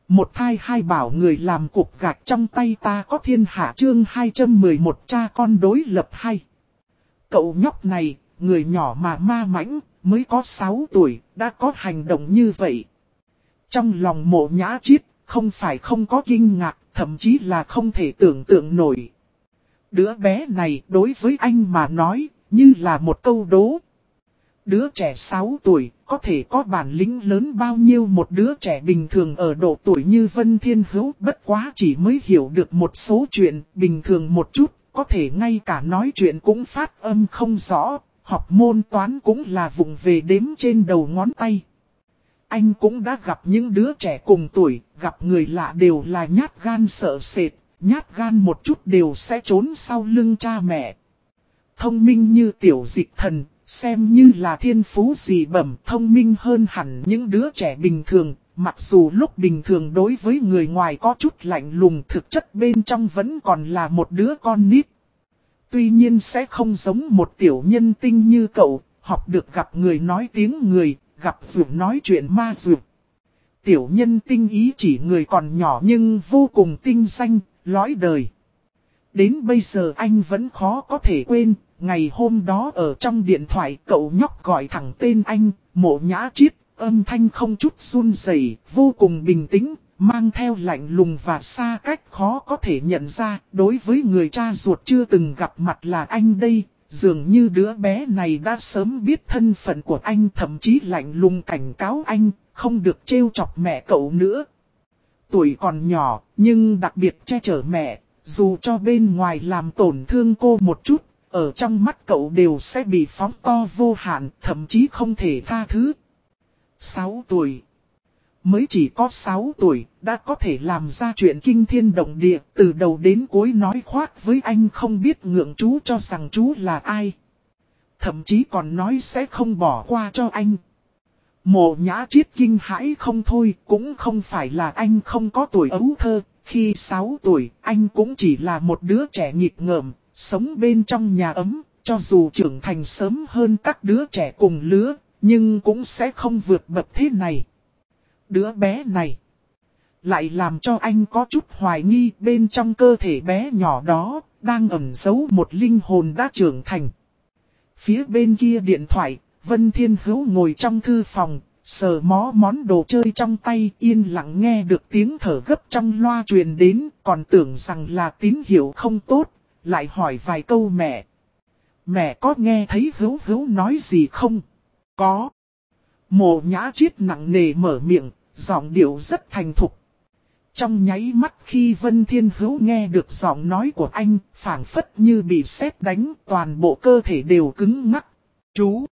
Một thai hai bảo người làm cục gạch trong tay ta có thiên hạ chương 211 cha con đối lập hay. Cậu nhóc này, người nhỏ mà ma mãnh, mới có 6 tuổi, đã có hành động như vậy. Trong lòng Mộ Nhã Chiết, không phải không có kinh ngạc, thậm chí là không thể tưởng tượng nổi. Đứa bé này đối với anh mà nói, như là một câu đố. Đứa trẻ 6 tuổi, có thể có bản lĩnh lớn bao nhiêu một đứa trẻ bình thường ở độ tuổi như Vân Thiên Hữu, bất quá chỉ mới hiểu được một số chuyện bình thường một chút, có thể ngay cả nói chuyện cũng phát âm không rõ, học môn toán cũng là vụng về đếm trên đầu ngón tay. Anh cũng đã gặp những đứa trẻ cùng tuổi, gặp người lạ đều là nhát gan sợ sệt, nhát gan một chút đều sẽ trốn sau lưng cha mẹ. Thông minh như Tiểu Dịch Thần, xem như là thiên phú dị bẩm, thông minh hơn hẳn những đứa trẻ bình thường, mặc dù lúc bình thường đối với người ngoài có chút lạnh lùng, thực chất bên trong vẫn còn là một đứa con nít. Tuy nhiên sẽ không giống một tiểu nhân tinh như cậu, học được gặp người nói tiếng người, gặp dược nói chuyện ma dược. Tiểu nhân tinh ý chỉ người còn nhỏ nhưng vô cùng tinh danh, lõi đời. Đến bây giờ anh vẫn khó có thể quên, ngày hôm đó ở trong điện thoại cậu nhóc gọi thẳng tên anh, Mộ Nhã Chiết, âm thanh không chút run rẩy, vô cùng bình tĩnh, mang theo lạnh lùng và xa cách khó có thể nhận ra, đối với người cha ruột chưa từng gặp mặt là anh đây, dường như đứa bé này đã sớm biết thân phận của anh, thậm chí lạnh lùng cảnh cáo anh, không được trêu chọc mẹ cậu nữa. Tuổi còn nhỏ, nhưng đặc biệt che chở mẹ, dù cho bên ngoài làm tổn thương cô một chút, ở trong mắt cậu đều sẽ bị phóng to vô hạn, thậm chí không thể tha thứ. 6 tuổi. Mới chỉ có 6 tuổi, đã có thể làm ra chuyện kinh thiên động địa, từ đầu đến cuối nói khoác với anh không biết ngượng chú cho rằng chú là ai. Thậm chí còn nói sẽ không bỏ qua cho anh. Mộ Nhã Chiết kinh hãi không thôi, cũng không phải là anh không có tuổi ấu thơ, khi 6 tuổi, anh cũng chỉ là một đứa trẻ nghịch ngợm, sống bên trong nhà ấm, cho dù trưởng thành sớm hơn các đứa trẻ cùng lứa, nhưng cũng sẽ không vượt bậc thế này. Đứa bé này lại làm cho anh có chút hoài nghi bên trong cơ thể bé nhỏ đó đang ẩn giấu một linh hồn đã trưởng thành. Phía bên kia điện thoại, Vân Thiên Hữu ngồi trong thư phòng, sờ mó món đồ chơi trong tay, yên lặng nghe được tiếng thở gấp trong loa truyền đến, còn tưởng rằng là tín hiệu không tốt, lại hỏi vài câu mẹ. Mẹ có nghe thấy Hữu Hữu nói gì không? Có. Mộ Nhã Chiết nặng nề mở miệng, giọng điệu rất thành thục. Trong nháy mắt khi Vân Thiên Hữu nghe được giọng nói của anh, phảng phất như bị sét đánh, toàn bộ cơ thể đều cứng ngắc. Chú!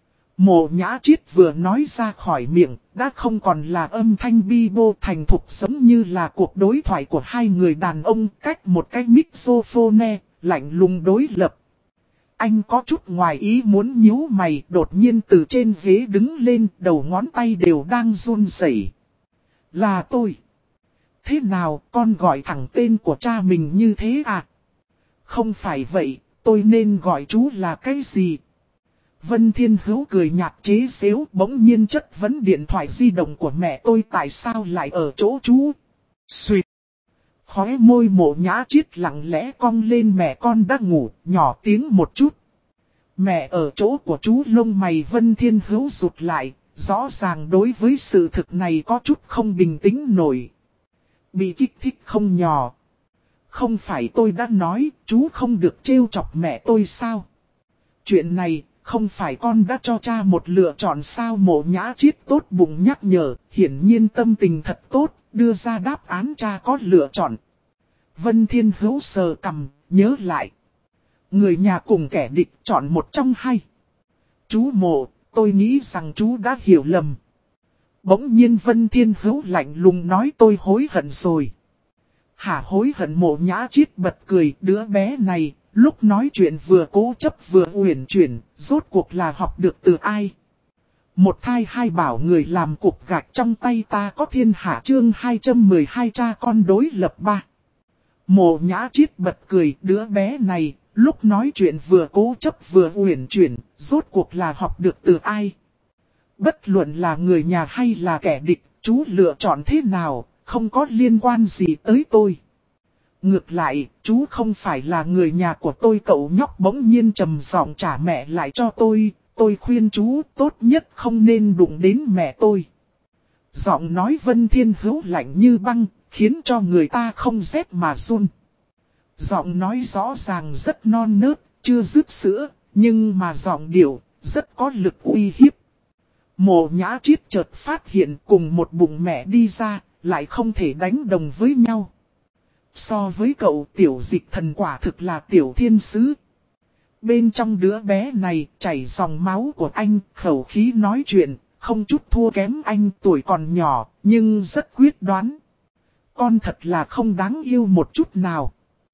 Mộ Nhã Chiết vừa nói ra khỏi miệng, đã không còn là âm thanh bi bô thành thục giống như là cuộc đối thoại của hai người đàn ông cách một cái mixophone, lạnh lùng đối lập. Anh có chút ngoài ý muốn nhíu mày, đột nhiên từ trên ghế đứng lên, đầu ngón tay đều đang run rẩy. Là tôi. Thế nào, con gọi thẳng tên của cha mình như thế à? Không phải vậy, tôi nên gọi chú là cái gì? Vân Thiên Hữu cười nhạt chế giễu, bỗng nhiên chất vấn điện thoại di động của mẹ tôi tại sao lại ở chỗ chú. Xuyệt. Khóe môi Mộ Nhã Chiết lặng lẽ cong lên, mẹ con đã ngủ, nhỏ tiếng một chút. Mẹ ở chỗ của chú, lông mày Vân Thiên Hữu rụt lại, rõ ràng đối với sự thực này có chút không bình tĩnh nổi. Bị kích thích không nhỏ. Không phải tôi đã nói chú không được trêu chọc mẹ tôi sao? Chuyện này không phải con đã cho cha một lựa chọn sao? Mộ Nhã Chiết tốt bụng nhắc nhở, hiển nhiên tâm tình thật tốt, đưa ra đáp án cha có lựa chọn. Vân Thiên Hữu sờ cằm, nhớ lại. Người nhà cùng kẻ địch chọn một trong hai. Chú Mộ, tôi nghĩ rằng chú đã hiểu lầm. Bỗng nhiên Vân Thiên Hữu lạnh lùng nói, tôi hối hận rồi. Hả, hối hận? Mộ Nhã Chiết bật cười, đứa bé này, lúc nói chuyện vừa cố chấp vừa uyển chuyển, rốt cuộc là học được từ ai? Một thai hai bảo người làm cục gạch trong tay ta có thiên hạ chương 212 cha con đối lập 3. Mộ Nhã Chiết bật cười, đứa bé này, lúc nói chuyện vừa cố chấp vừa uyển chuyển, rốt cuộc là học được từ ai? Bất luận là người nhà hay là kẻ địch, chú lựa chọn thế nào, không có liên quan gì tới tôi. Ngược lại, chú không phải là người nhà của tôi. Cậu nhóc bỗng nhiên trầm giọng trả mẹ lại cho tôi khuyên chú tốt nhất không nên đụng đến mẹ tôi. Giọng nói Vân Thiên Hữu lạnh như băng, khiến cho người ta không rét mà run. Giọng nói rõ ràng rất non nớt, chưa dứt sữa, nhưng mà giọng điệu rất có lực uy hiếp. Mộ Nhã Triết chợt phát hiện cùng một bụng mẹ đi ra, lại không thể đánh đồng với nhau. So với cậu, Tiểu Dịch Thần quả thực là tiểu thiên sứ. Bên trong đứa bé này chảy dòng máu của anh, khẩu khí nói chuyện, không chút thua kém anh, tuổi còn nhỏ, nhưng rất quyết đoán. Con thật là không đáng yêu một chút nào.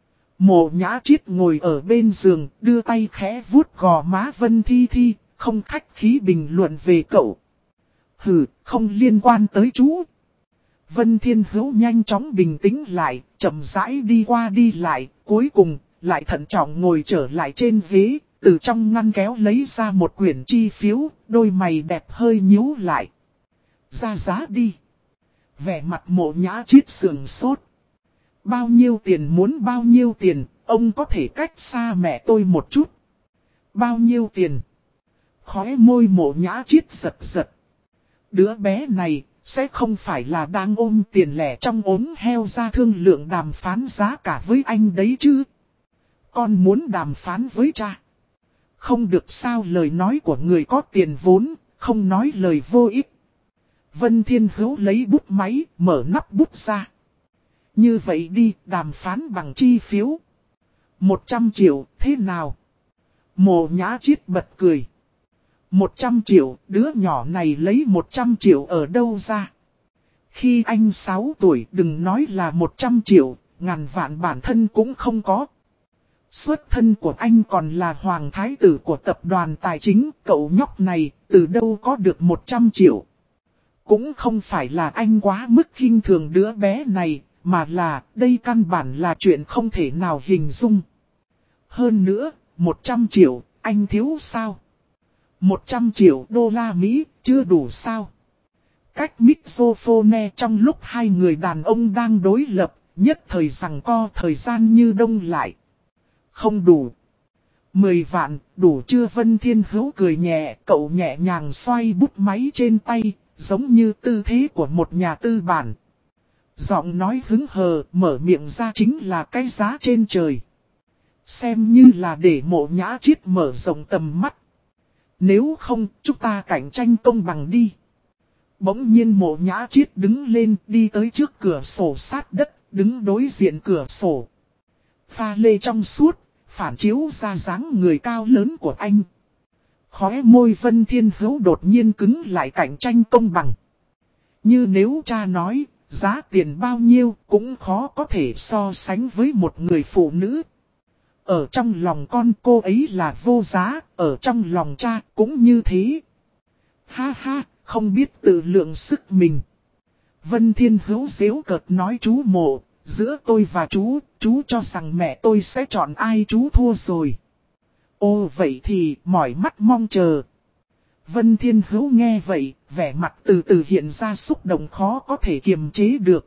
Mộ Nhã Triết ngồi ở bên giường, đưa tay khẽ vuốt gò má Vân Thi Thi, không khách khí bình luận về cậu. Hừ, không liên quan tới chú. Vân Thiên Hữu nhanh chóng bình tĩnh lại, chậm rãi đi qua đi lại, cuối cùng lại thận trọng ngồi trở lại trên ghế, từ trong ngăn kéo lấy ra một quyển chi phiếu, đôi mày đẹp hơi nhíu lại. Ra giá đi. Vẻ mặt Mộ Nhã Triết sườn sốt. Bao nhiêu tiền, muốn bao nhiêu tiền, ông có thể cách xa mẹ tôi một chút. Bao nhiêu tiền? Khóe môi Mộ Nhã Triết giật giật. Đứa bé này sẽ không phải là đang ôm tiền lẻ trong ốm heo ra thương lượng đàm phán giá cả với anh đấy chứ? Con muốn đàm phán với cha. Không được sao, lời nói của người có tiền vốn, không nói lời vô ích. Vân Thiên Hữu lấy bút máy, mở nắp bút ra. Như vậy đi, đàm phán bằng chi phiếu. 100 triệu, thế nào? Mộ Nhã Triết bật cười. 100 triệu, đứa nhỏ này lấy 100 triệu ở đâu ra? Khi anh 6 tuổi, đừng nói là 100 triệu, ngàn vạn bản thân cũng không có. Xuất thân của anh còn là hoàng thái tử của tập đoàn tài chính, cậu nhóc này từ đâu có được 100 triệu. Cũng không phải là anh quá mức khinh thường đứa bé này, mà là đây căn bản là chuyện không thể nào hình dung. Hơn nữa, 100 triệu, anh thiếu sao? 100 triệu đô la Mỹ, chưa đủ sao? Cách microphone trong lúc hai người đàn ông đang đối lập, nhất thời giằng co thời gian như đông lại. Không đủ. 10 vạn, đủ chưa? Vân Thiên Hữu cười nhẹ, cậu nhẹ nhàng xoay bút máy trên tay, giống như tư thế của một nhà tư bản. Giọng nói hứng hờ, mở miệng ra chính là cái giá trên trời. Xem như là để Mộ Nhã Triết mở rộng tầm mắt. Nếu không, chúng ta cạnh tranh công bằng đi. Bỗng nhiên Mộ Nhã Triết đứng lên, đi tới trước cửa sổ sát đất, đứng đối diện cửa sổ. Pha lê trong suốt, phản chiếu ra dáng người cao lớn của anh. Khóe môi Vân Thiên Hữu đột nhiên cứng lại. Cạnh tranh công bằng. Như nếu cha nói, giá tiền bao nhiêu cũng khó có thể so sánh với một người phụ nữ. Ở trong lòng con cô ấy là vô giá, ở trong lòng cha cũng như thế. Ha ha, không biết tự lượng sức mình. Vân Thiên Hữu giễu cợt nói, chú Mộ, giữa tôi và chú cho rằng mẹ tôi sẽ chọn ai? Chú thua rồi. Ồ, vậy thì mỏi mắt mong chờ. Vân Thiên Hữu nghe vậy, vẻ mặt từ từ hiện ra xúc động khó có thể kiềm chế được.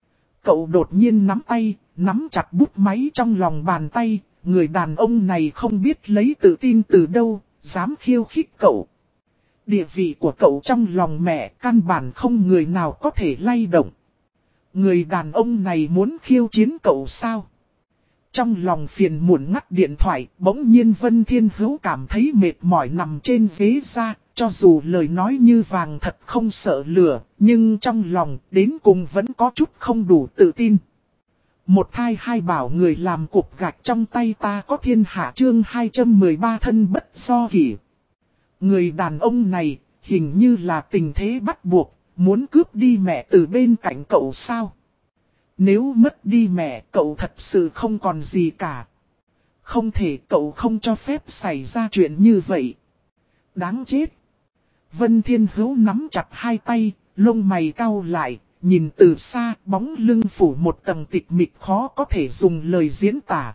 Cậu đột nhiên nắm tay, nắm chặt bút máy trong lòng bàn tay. Người đàn ông này không biết lấy tự tin từ đâu, dám khiêu khích cậu. Địa vị của cậu trong lòng mẹ căn bản không người nào có thể lay động. Người đàn ông này muốn khiêu chiến cậu sao? Trong lòng phiền muộn ngắt điện thoại, bỗng nhiên Vân Thiên Hữu cảm thấy mệt mỏi nằm trên ghế ra. Cho dù lời nói như vàng thật không sợ lửa, nhưng trong lòng đến cùng vẫn có chút không đủ tự tin. Một thai hai bảo người làm cục gạch trong tay ta có thiên hạ, chương 213 thân bất do kỷ. Người đàn ông này hình như là tình thế bắt buộc, muốn cướp đi mẹ từ bên cạnh cậu sao? Nếu mất đi mẹ cậu thật sự không còn gì cả. Không thể, cậu không cho phép xảy ra chuyện như vậy. Đáng chết. Vân Thiên Hữu nắm chặt hai tay, lông mày cau lại. Nhìn từ xa, bóng lưng phủ một tầng tịch mịch khó có thể dùng lời diễn tả.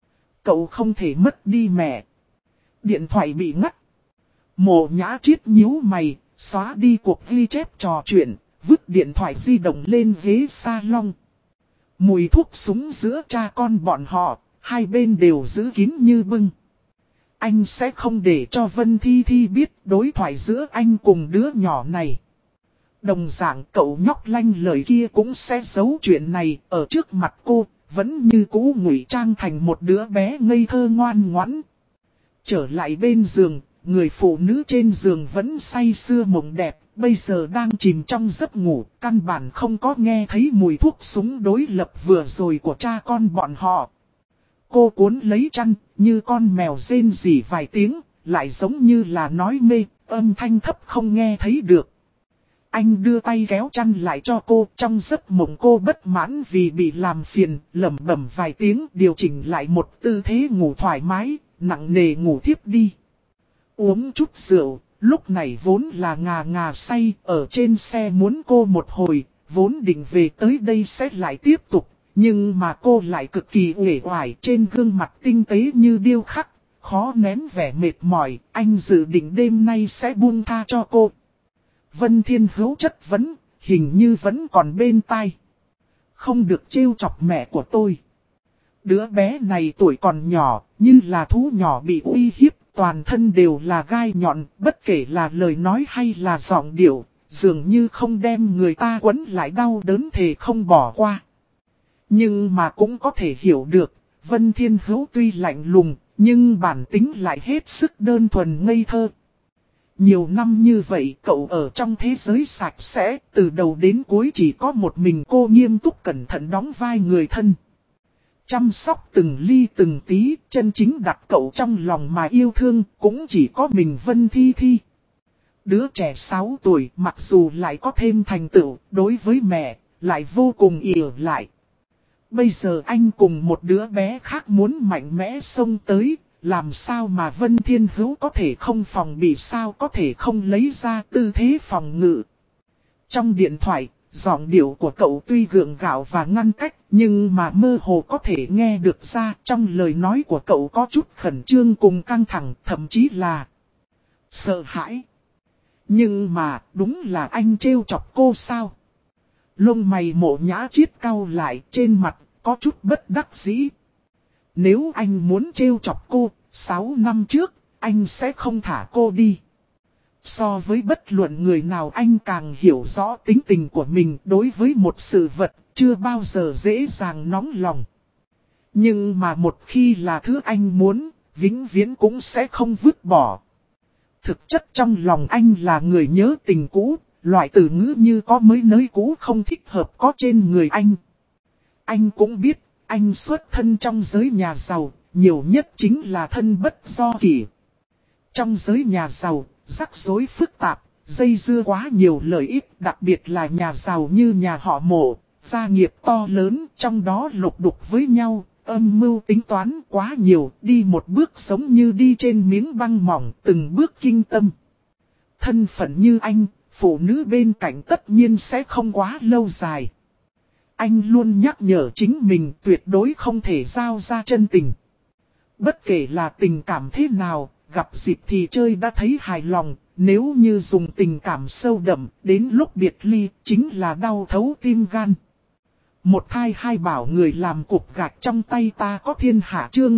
Cậu không thể mất đi mẹ. Điện thoại bị ngắt. Mộ Nhã Triết nhíu mày, xóa đi cuộc ghi chép trò chuyện, vứt điện thoại di động lên ghế salon. Mùi thuốc súng giữa cha con bọn họ, hai bên đều giữ kín như bưng. Anh sẽ không để cho Vân Thi Thi biết đối thoại giữa anh cùng đứa nhỏ này. Đồng dạng cậu nhóc lanh lời kia cũng sẽ giấu chuyện này ở trước mặt cô, vẫn như cũ ngụy trang thành một đứa bé ngây thơ ngoan ngoãn. Trở lại bên giường, người phụ nữ trên giường vẫn say sưa mộng đẹp, bây giờ đang chìm trong giấc ngủ, căn bản không có nghe thấy mùi thuốc súng đối lập vừa rồi của cha con bọn họ. Cô cuốn lấy chăn, như con mèo rên rỉ vài tiếng, lại giống như là nói mê, âm thanh thấp không nghe thấy được. Anh đưa tay kéo chăn lại cho cô, trong giấc mộng cô bất mãn vì bị làm phiền, lẩm bẩm vài tiếng, điều chỉnh lại một tư thế ngủ thoải mái, nặng nề ngủ thiếp đi. Uống chút rượu, lúc này vốn là ngà ngà say, ở trên xe muốn cô một hồi, vốn định về tới đây sẽ lại tiếp tục, nhưng mà cô lại cực kỳ uể oải, trên gương mặt tinh tế như điêu khắc, khó nén vẻ mệt mỏi, anh dự định đêm nay sẽ buông tha cho cô. Vân Thiên Hữu chất vấn, hình như vẫn còn bên tai. Không được trêu chọc mẹ của tôi. Đứa bé này tuổi còn nhỏ, như là thú nhỏ bị uy hiếp, toàn thân đều là gai nhọn, bất kể là lời nói hay là giọng điệu, dường như không đem người ta quấn lại đau đớn thề không bỏ qua. Nhưng mà cũng có thể hiểu được, Vân Thiên Hữu tuy lạnh lùng, nhưng bản tính lại hết sức đơn thuần ngây thơ. Nhiều năm như vậy cậu ở trong thế giới sạch sẽ, từ đầu đến cuối chỉ có một mình cô nghiêm túc cẩn thận đóng vai người thân. Chăm sóc từng ly từng tí, chân chính đặt cậu trong lòng mà yêu thương, cũng chỉ có mình Vân Thi Thi. Đứa trẻ 6 tuổi mặc dù lại có thêm thành tựu, đối với mẹ, lại vô cùng ỷ lại. Bây giờ anh cùng một đứa bé khác muốn mạnh mẽ xông tới, làm sao mà Vân Thiên Hữu có thể không phòng bị, sao có thể không lấy ra tư thế phòng ngự. Trong điện thoại, giọng điệu của cậu tuy gượng gạo và ngăn cách, nhưng mà mơ hồ có thể nghe được ra, trong lời nói của cậu có chút khẩn trương cùng căng thẳng, thậm chí là sợ hãi. Nhưng mà, đúng là anh trêu chọc cô sao? Lông mày Mộ Nhã Chiết cau lại, trên mặt có chút bất đắc dĩ. Nếu anh muốn trêu chọc cô, 6 năm trước, anh sẽ không thả cô đi. So với bất luận người nào anh càng hiểu rõ tính tình của mình, đối với một sự vật, chưa bao giờ dễ dàng nóng lòng. Nhưng mà một khi là thứ anh muốn, vĩnh viễn cũng sẽ không vứt bỏ. Thực chất trong lòng anh là người nhớ tình cũ, loại từ ngữ như có mới nới cũ không thích hợp có trên người anh. Anh cũng biết, anh xuất thân trong giới nhà giàu, nhiều nhất chính là thân bất do kỷ. Trong giới nhà giàu, rắc rối phức tạp, dây dưa quá nhiều lợi ích, đặc biệt là nhà giàu như nhà họ Mộ, gia nghiệp to lớn, trong đó lục đục với nhau, âm mưu tính toán quá nhiều, đi một bước giống như đi trên miếng băng mỏng, từng bước kinh tâm. Thân phận như anh, phụ nữ bên cạnh tất nhiên sẽ không quá lâu dài. Anh luôn nhắc nhở chính mình tuyệt đối không thể giao ra chân tình. Bất kể là tình cảm thế nào, gặp dịp thì chơi đã thấy hài lòng, nếu như dùng tình cảm sâu đậm, đến lúc biệt ly, chính là đau thấu tim gan. Một thai hai bảo người làm cục gạch trong tay ta có thiên hạ chương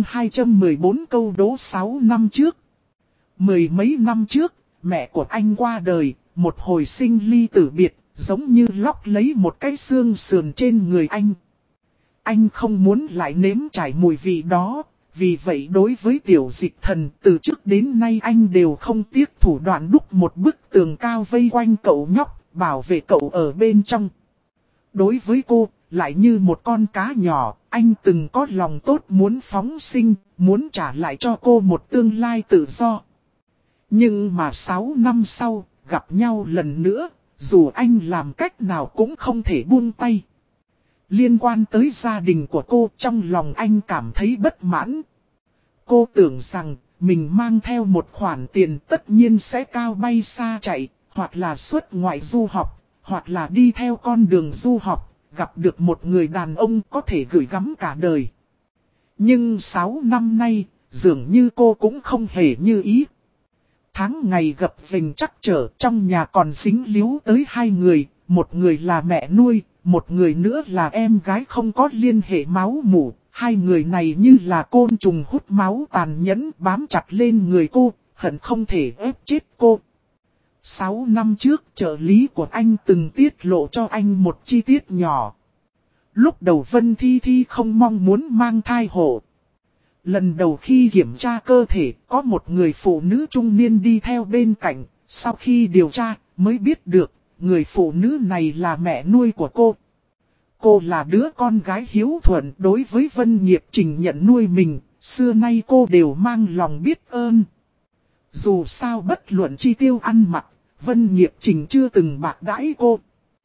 214 câu đố 6 năm trước. Mười mấy năm trước, mẹ của anh qua đời, một hồi sinh ly tử biệt, giống như lóc lấy một cái xương sườn trên người anh. Anh không muốn lại nếm trải mùi vị đó, vì vậy đối với Tiểu Dịch Thần từ trước đến nay anh đều không tiếc thủ đoạn đúc một bức tường cao vây quanh cậu nhóc, bảo vệ cậu ở bên trong. Đối với cô, lại như một con cá nhỏ, anh từng có lòng tốt muốn phóng sinh, muốn trả lại cho cô một tương lai tự do. Nhưng mà 6 năm sau, gặp nhau lần nữa, dù anh làm cách nào cũng không thể buông tay. Liên quan tới gia đình của cô, trong lòng anh cảm thấy bất mãn. Cô tưởng rằng mình mang theo một khoản tiền tất nhiên sẽ cao bay xa chạy, hoặc là xuất ngoại du học, hoặc là đi theo con đường du học, gặp được một người đàn ông có thể gửi gắm cả đời. Nhưng 6 năm nay, dường như cô cũng không hề như ý. Tháng ngày gặp rình trắc trở, trong nhà còn dính líu tới hai người, một người là mẹ nuôi, một người nữa là em gái không có liên hệ máu mủ. Hai người này như là côn trùng hút máu tàn nhẫn bám chặt lên người cô, hận không thể ép chết cô. 6 năm trước, trợ lý của anh từng tiết lộ cho anh một chi tiết nhỏ. Lúc đầu Vân Thi Thi không mong muốn mang thai hộ. Lần đầu khi kiểm tra cơ thể, có một người phụ nữ trung niên đi theo bên cạnh. Sau khi điều tra, mới biết được, người phụ nữ này là mẹ nuôi của cô. Cô là đứa con gái hiếu thuận đối với Vân Nghiệp Trình nhận nuôi mình, xưa nay cô đều mang lòng biết ơn. Dù sao bất luận chi tiêu ăn mặc, Vân Nghiệp Trình chưa từng bạc đãi cô.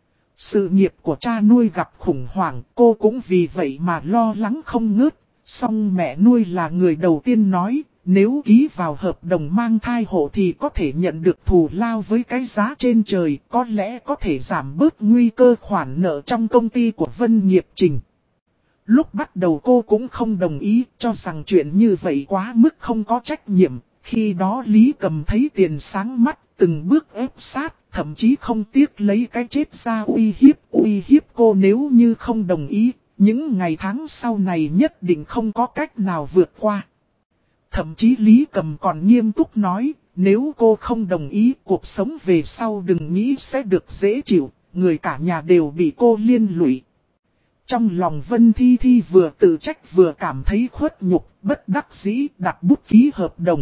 Sự nghiệp của cha nuôi gặp khủng hoảng, cô cũng vì vậy mà lo lắng không ngớt. Song mẹ nuôi là người đầu tiên nói, nếu ký vào hợp đồng mang thai hộ thì có thể nhận được thù lao với cái giá trên trời, có lẽ có thể giảm bớt nguy cơ khoản nợ trong công ty của Vân Nghiệp Trình. Lúc bắt đầu cô cũng không đồng ý, cho rằng chuyện như vậy quá mức không có trách nhiệm. Khi đó Lý Cầm thấy tiền sáng mắt, từng bước ép sát, thậm chí không tiếc lấy cái chết ra uy hiếp cô nếu như không đồng ý. Những ngày tháng sau này nhất định không có cách nào vượt qua. Thậm chí Lý Cầm còn nghiêm túc nói, nếu cô không đồng ý cuộc sống về sau đừng nghĩ sẽ được dễ chịu, người cả nhà đều bị cô liên lụy. Trong lòng Vân Thi Thi vừa tự trách vừa cảm thấy khuất nhục, bất đắc dĩ đặt bút ký hợp đồng.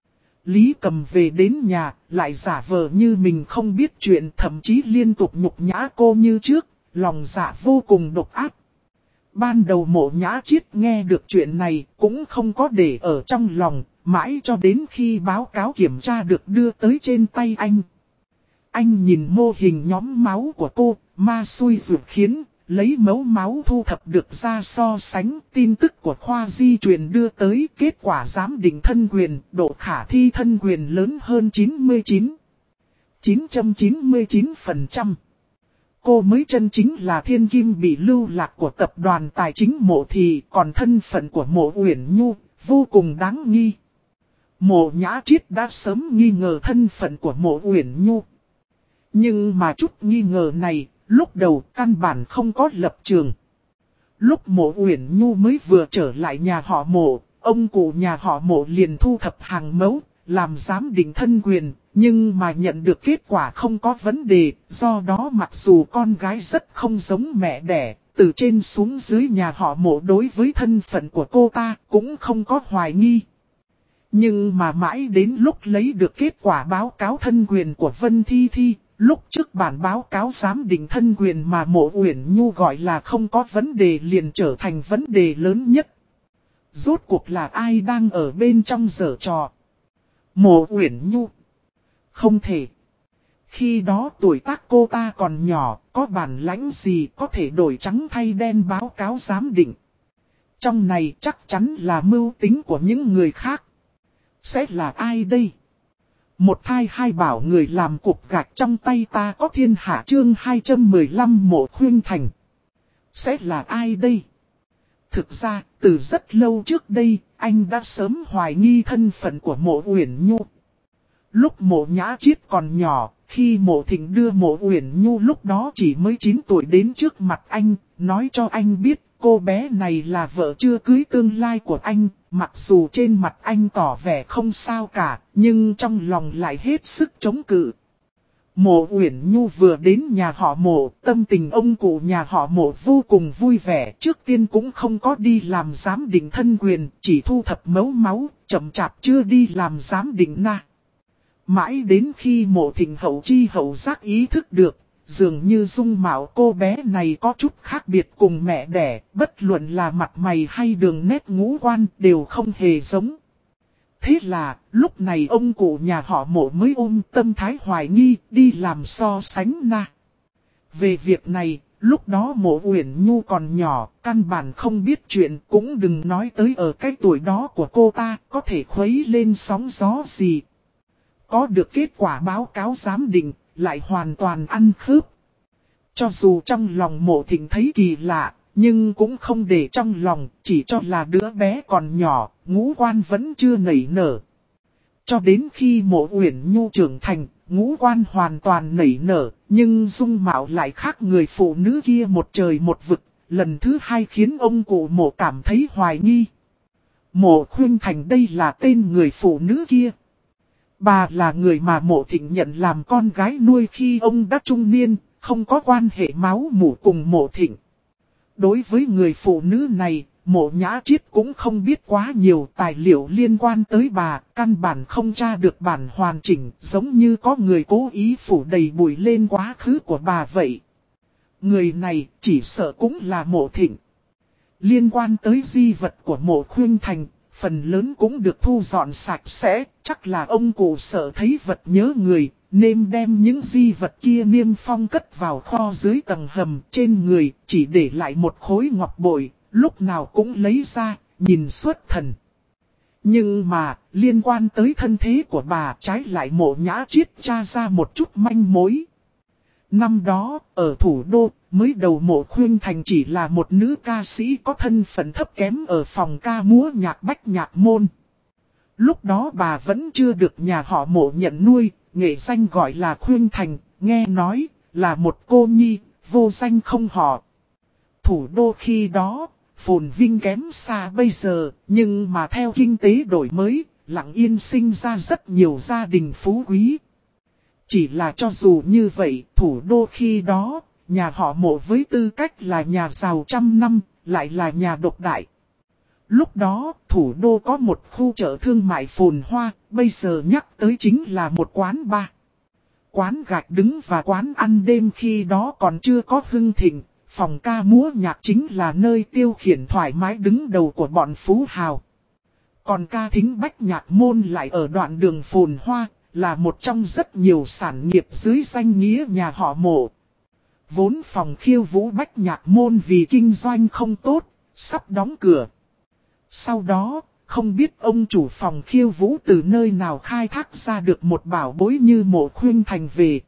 Lý Cầm về đến nhà, lại giả vờ như mình không biết chuyện, thậm chí liên tục nhục nhã cô như trước, lòng dạ vô cùng độc ác. Ban đầu Mộ Nhã Chiết nghe được chuyện này cũng không có để ở trong lòng, mãi cho đến khi báo cáo kiểm tra được đưa tới trên tay anh. Anh nhìn mô hình nhóm máu của cô, ma xui ruột khiến, lấy mẫu máu thu thập được ra so sánh, tin tức của khoa di truyền đưa tới, kết quả giám định thân quyền, độ khả thi thân quyền lớn hơn 999%. Cô mới chân chính là thiên kim bị lưu lạc của tập đoàn tài chính Mộ Thị, còn thân phận của Mộ Uyển Nhu vô cùng đáng nghi. Mộ Nhã Chiết đã sớm nghi ngờ thân phận của Mộ Uyển Nhu. Nhưng mà chút nghi ngờ này, lúc đầu căn bản không có lập trường. Lúc Mộ Uyển Nhu mới vừa trở lại nhà họ Mộ, ông cụ nhà họ Mộ liền thu thập hàng mẫu, làm giám định thân quyền. Nhưng mà nhận được kết quả không có vấn đề, do đó mặc dù con gái rất không giống mẹ đẻ, từ trên xuống dưới nhà họ Mộ đối với thân phận của cô ta cũng không có hoài nghi. Nhưng mà mãi đến lúc lấy được kết quả báo cáo thân quyền của Vân Thi Thi, lúc trước bản báo cáo giám định thân quyền mà Mộ Uyển Nhu gọi là không có vấn đề liền trở thành vấn đề lớn nhất. Rốt cuộc là ai đang ở bên trong giở trò? Mộ Uyển Nhu. Không thể. Khi đó tuổi tác cô ta còn nhỏ, có bản lãnh gì có thể đổi trắng thay đen báo cáo giám định. Trong này chắc chắn là mưu tính của những người khác. Sẽ là ai đây? Một thai hai bảo người làm cục gạch trong tay ta có thiên hạ chương 215 Mộ Khuyên Thành. Sẽ là ai đây? Thực ra, từ rất lâu trước đây, anh đã sớm hoài nghi thân phận của Mộ Uyển Nhu. Lúc Mộ Nhã Chiết còn nhỏ, khi Mộ Thịnh đưa Mộ Uyển Nhu lúc đó chỉ mới 9 tuổi đến trước mặt anh, nói cho anh biết cô bé này là vợ chưa cưới tương lai của anh. Mặc dù trên mặt anh tỏ vẻ không sao cả, nhưng trong lòng lại hết sức chống cự. Mộ Uyển Nhu vừa đến nhà họ Mộ, tâm tình ông cụ nhà họ Mộ vô cùng vui vẻ. Trước tiên cũng không có đi làm giám định thân quyền, chỉ thu thập mẫu máu, chậm chạp chưa đi làm giám định na. Mãi đến khi Mộ Thịnh hậu chi hậu giác ý thức được, dường như dung mạo cô bé này có chút khác biệt cùng mẹ đẻ, bất luận là mặt mày hay đường nét ngũ quan đều không hề giống. Thế là, lúc này ông cụ nhà họ Mộ mới ôm tâm thái hoài nghi, đi làm so sánh na. Về việc này, lúc đó Mộ Uyển Nhu còn nhỏ, căn bản không biết chuyện, cũng đừng nói tới ở cái tuổi đó của cô ta, có thể khuấy lên sóng gió gì. Có được kết quả báo cáo giám định, lại hoàn toàn ăn khớp. Cho dù trong lòng Mộ Thịnh thấy kỳ lạ, nhưng cũng không để trong lòng, chỉ cho là đứa bé còn nhỏ, ngũ quan vẫn chưa nảy nở. Cho đến khi Mộ Uyển Nhu trưởng thành, ngũ quan hoàn toàn nảy nở, nhưng dung mạo lại khác người phụ nữ kia một trời một vực, lần thứ hai khiến ông cụ Mộ cảm thấy hoài nghi. Mộ Khuynh Thành đây là tên người phụ nữ kia. Bà là người mà Mộ Thịnh nhận làm con gái nuôi khi ông đã trung niên, không có quan hệ máu mủ cùng Mộ Thịnh. Đối với người phụ nữ này, Mộ Nhã Triết cũng không biết quá nhiều tài liệu liên quan tới bà, căn bản không tra được bản hoàn chỉnh, giống như có người cố ý phủ đầy bụi lên quá khứ của bà vậy. Người này chỉ sợ cũng là Mộ Thịnh. Liên quan tới di vật của Mộ Khuynh Thành, phần lớn cũng được thu dọn sạch sẽ, chắc là ông cụ sợ thấy vật nhớ người, nên đem những di vật kia niêm phong cất vào kho dưới tầng hầm trên người, chỉ để lại một khối ngọc bội, lúc nào cũng lấy ra, nhìn xuất thần. Nhưng mà, liên quan tới thân thế của bà trái lại Mộ Nhã Triết tra ra một chút manh mối. Năm đó, ở thủ đô, mới đầu Mộ Khuynh Thành chỉ là một nữ ca sĩ có thân phận thấp kém ở phòng ca múa nhạc Bách Nhạc Môn. Lúc đó bà vẫn chưa được nhà họ Mộ nhận nuôi, nghệ danh gọi là Khuynh Thành, nghe nói là một cô nhi, vô danh không họ. Thủ đô khi đó, phồn vinh kém xa bây giờ, nhưng mà theo kinh tế đổi mới, lặng yên sinh ra rất nhiều gia đình phú quý. Chỉ là cho dù như vậy, thủ đô khi đó, nhà họ Mộ với tư cách là nhà giàu trăm năm, lại là nhà độc đại. Lúc đó, thủ đô có một khu chợ thương mại phồn hoa, bây giờ nhắc tới chính là một quán bar. Quán gạch đứng và quán ăn đêm khi đó còn chưa có hưng thịnh, phòng ca múa nhạc chính là nơi tiêu khiển thoải mái đứng đầu của bọn phú hào. Còn ca thính Bách Nhạc Môn lại ở đoạn đường phồn hoa, là một trong rất nhiều sản nghiệp dưới danh nghĩa nhà họ Mộ. Vốn phòng khiêu vũ Bách Nhạc Môn vì kinh doanh không tốt, sắp đóng cửa. Sau đó, không biết ông chủ phòng khiêu vũ từ nơi nào khai thác ra được một bảo bối như Mộ Khuynh Thành về.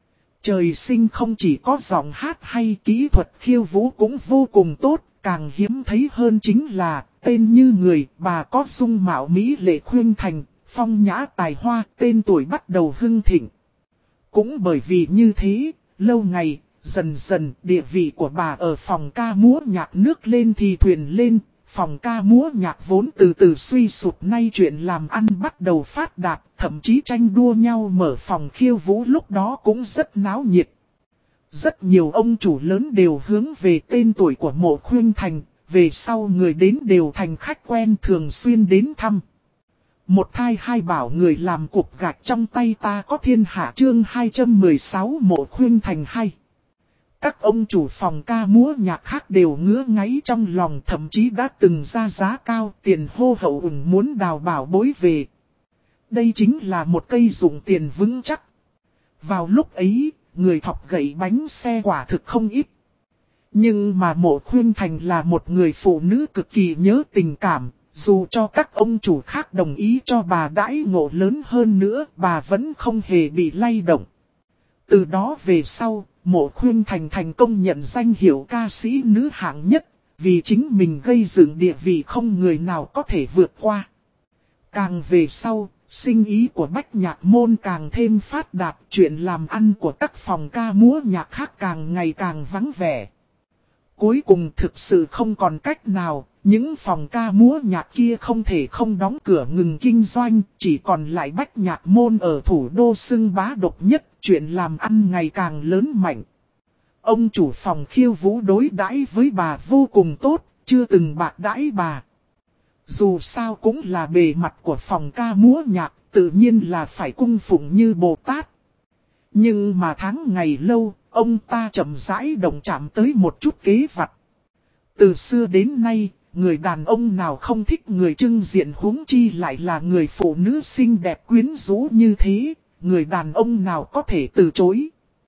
Trời sinh không chỉ có giọng hát hay kỹ thuật khiêu vũ cũng vô cùng tốt, càng hiếm thấy hơn chính là tên như người bà có dung mạo mỹ lệ Khuynh Thành, phong nhã tài hoa, tên tuổi bắt đầu hưng thịnh. Cũng bởi vì như thế, lâu ngày, dần dần địa vị của bà ở phòng ca múa nhạc nước lên thì thuyền lên. Phòng ca múa nhạc vốn từ từ suy sụp nay chuyện làm ăn bắt đầu phát đạt, thậm chí tranh đua nhau mở phòng khiêu vũ lúc đó cũng rất náo nhiệt. Rất nhiều ông chủ lớn đều hướng về tên tuổi của Mộ Khuynh Thành, về sau người đến đều thành khách quen thường xuyên đến thăm. Một thai hai bảo người làm cục gạch trong tay ta có thiên hạ chương 216 Mộ Khuynh Thành hay. Các ông chủ phòng ca múa nhạc khác đều ngứa ngáy trong lòng, thậm chí đã từng ra giá cao tiền hô hậu ủng muốn đào bảo bối về. Đây chính là một cây dụng tiền vững chắc. Vào lúc ấy, người thọc gậy bánh xe quả thực không ít. Nhưng mà Mộ Khuynh Thành là một người phụ nữ cực kỳ nhớ tình cảm. Dù cho các ông chủ khác đồng ý cho bà đãi ngộ lớn hơn nữa, bà vẫn không hề bị lay động. Từ đó về sau, Mộ Khuynh Thành thành công nhận danh hiệu ca sĩ nữ hạng nhất, vì chính mình gây dựng địa vị không người nào có thể vượt qua. Càng về sau, sinh ý của Bách Nhạc Môn càng thêm phát đạt, chuyện làm ăn của các phòng ca múa nhạc khác càng ngày càng vắng vẻ. Cuối cùng thực sự không còn cách nào, những phòng ca múa nhạc kia không thể không đóng cửa ngừng kinh doanh, chỉ còn lại Bách Nhạc Môn ở thủ đô xưng bá độc nhất, chuyện làm ăn ngày càng lớn mạnh. Ông chủ phòng khiêu vũ đối đãi với bà vô cùng tốt, chưa từng bạc đãi bà. Dù sao cũng là bề mặt của phòng ca múa nhạc, tự nhiên là phải cung phụng như Bồ Tát. Nhưng mà tháng ngày lâu, ông ta chậm rãi đồng chạm tới một chút kế vặt. Từ xưa đến nay, người đàn ông nào không thích người trưng diện, huống chi lại là người phụ nữ xinh đẹp quyến rũ như thế, người đàn ông nào có thể từ chối.